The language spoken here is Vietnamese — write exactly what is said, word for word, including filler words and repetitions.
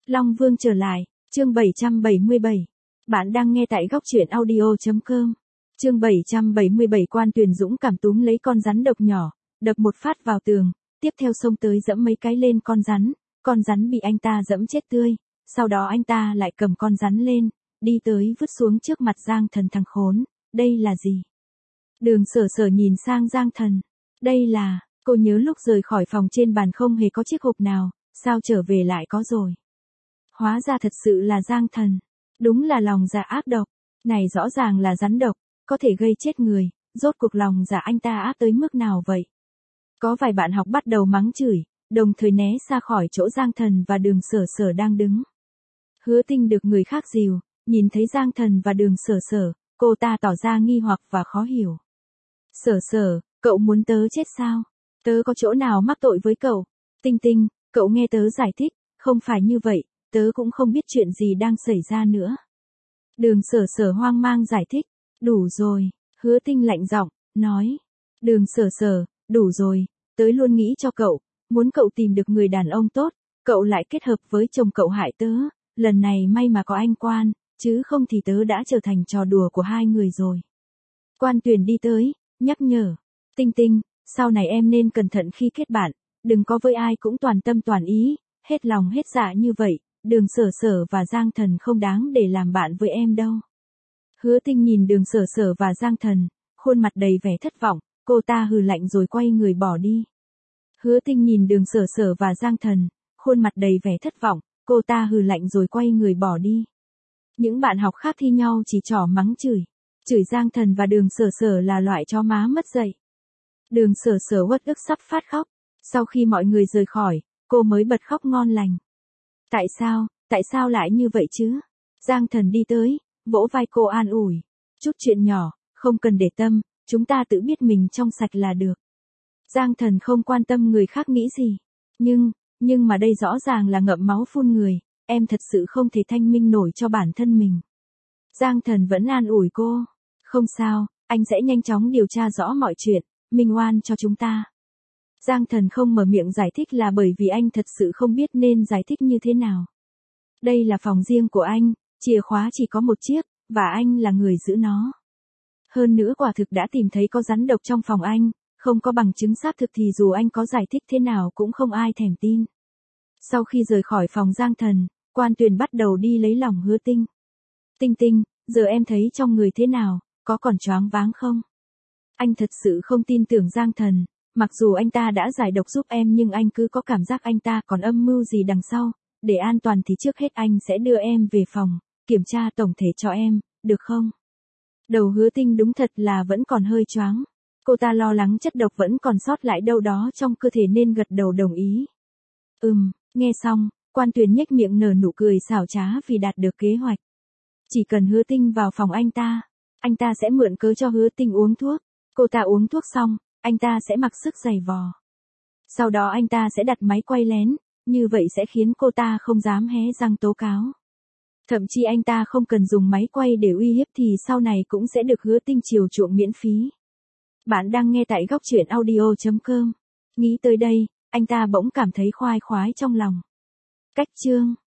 Long Vương trở lại, chương bảy trăm bảy mươi bảy. Bạn đang nghe tại góc truyện audio chấm com. Chương bảy trăm bảy mươi bảy. Quan Tuyền dũng cảm túm lấy con rắn độc nhỏ, đập một phát vào tường, tiếp theo xông tới giẫm mấy cái lên con rắn, con rắn bị anh ta giẫm chết tươi, sau đó anh ta lại cầm con rắn lên, đi tới vứt xuống trước mặt Giang Thần. Thằng khốn, đây là gì? Đường Sở Sở nhìn sang Giang Thần. Đây là, cô nhớ lúc rời khỏi phòng trên bàn không hề có chiếc hộp nào, sao trở về lại có rồi? Hóa ra thật sự là Giang Thần. Đúng là lòng dạ ác độc. Này rõ ràng là rắn độc, có thể gây chết người, rốt cuộc lòng dạ anh ta ác tới mức nào vậy? Có vài bạn học bắt đầu mắng chửi, đồng thời né xa khỏi chỗ Giang Thần và Đường Sở Sở đang đứng. Hứa Tinh được người khác dìu, nhìn thấy Giang Thần và Đường Sở Sở, cô ta tỏ ra nghi hoặc và khó hiểu. Sở Sở, cậu muốn tớ chết sao? Tớ có chỗ nào mắc tội với cậu? Tinh Tinh, cậu nghe tớ giải thích, không phải như vậy, tớ cũng không biết chuyện gì đang xảy ra nữa. Đường Sở Sở hoang mang giải thích. Đủ rồi, Hứa Tinh lạnh giọng, nói. Đường Sở Sở, đủ rồi, tớ luôn nghĩ cho cậu, muốn cậu tìm được người đàn ông tốt, cậu lại kết hợp với chồng cậu hại tớ, lần này may mà có anh Quan, chứ không thì tớ đã trở thành trò đùa của hai người rồi. Quan Tuyền đi tới, nhắc nhở. Tinh Tinh, sau này em nên cẩn thận khi kết bạn, đừng có với ai cũng toàn tâm toàn ý, hết lòng hết dạ như vậy, Đường Sở Sở và Giang Thần không đáng để làm bạn với em đâu. Hứa Tinh nhìn Đường Sở Sở và Giang Thần, khuôn mặt đầy vẻ thất vọng, cô ta hừ lạnh rồi quay người bỏ đi. Hứa Tinh nhìn Đường Sở Sở và Giang Thần, khuôn mặt đầy vẻ thất vọng, cô ta hừ lạnh rồi quay người bỏ đi. Những bạn học khác thi nhau chỉ trỏ mắng chửi, chửi Giang Thần và Đường Sở Sở là loại chó má mất dạy. Đường Sở Sở uất ức sắp phát khóc, sau khi mọi người rời khỏi, cô mới bật khóc ngon lành. Tại sao, tại sao lại như vậy chứ? Giang Thần đi tới, vỗ vai cô an ủi. Chút chuyện nhỏ, không cần để tâm, chúng ta tự biết mình trong sạch là được. Giang Thần không quan tâm người khác nghĩ gì. Nhưng, nhưng mà đây rõ ràng là ngậm máu phun người, em thật sự không thể thanh minh nổi cho bản thân mình. Giang Thần vẫn an ủi cô. Không sao, anh sẽ nhanh chóng điều tra rõ mọi chuyện, minh oan cho chúng ta. Giang Thần không mở miệng giải thích là bởi vì anh thật sự không biết nên giải thích như thế nào. Đây là phòng riêng của anh, chìa khóa chỉ có một chiếc, và anh là người giữ nó. Hơn nữa quả thực đã tìm thấy có rắn độc trong phòng anh, không có bằng chứng xác thực thì dù anh có giải thích thế nào cũng không ai thèm tin. Sau khi rời khỏi phòng Giang Thần, Quan Tuyền bắt đầu đi lấy lòng Hứa Tinh. Tinh Tinh, giờ em thấy trong người thế nào, có còn choáng váng không? Anh thật sự không tin tưởng Giang Thần, mặc dù anh ta đã giải độc giúp em nhưng anh cứ có cảm giác anh ta còn âm mưu gì đằng sau. Để an toàn thì trước hết anh sẽ đưa em về phòng, kiểm tra tổng thể cho em, được không? Đầu Hứa Tinh đúng thật là vẫn còn hơi choáng. Cô ta lo lắng chất độc vẫn còn sót lại đâu đó trong cơ thể nên gật đầu đồng ý. Ừm, nghe xong, Quan Tuyền nhếch miệng nở nụ cười xảo trá vì đạt được kế hoạch. Chỉ cần Hứa Tinh vào phòng anh ta, anh ta sẽ mượn cớ cho Hứa Tinh uống thuốc. Cô ta uống thuốc xong, anh ta sẽ mặc sức giày vò. Sau đó anh ta sẽ đặt máy quay lén, như vậy sẽ khiến cô ta không dám hé răng tố cáo. Thậm chí anh ta không cần dùng máy quay để uy hiếp thì sau này cũng sẽ được Hứa Tinh chiều chuộng miễn phí. Bạn đang nghe tại góc truyện audio chấm com. Nghĩ tới đây, anh ta bỗng cảm thấy khoai khoái trong lòng. Cách chương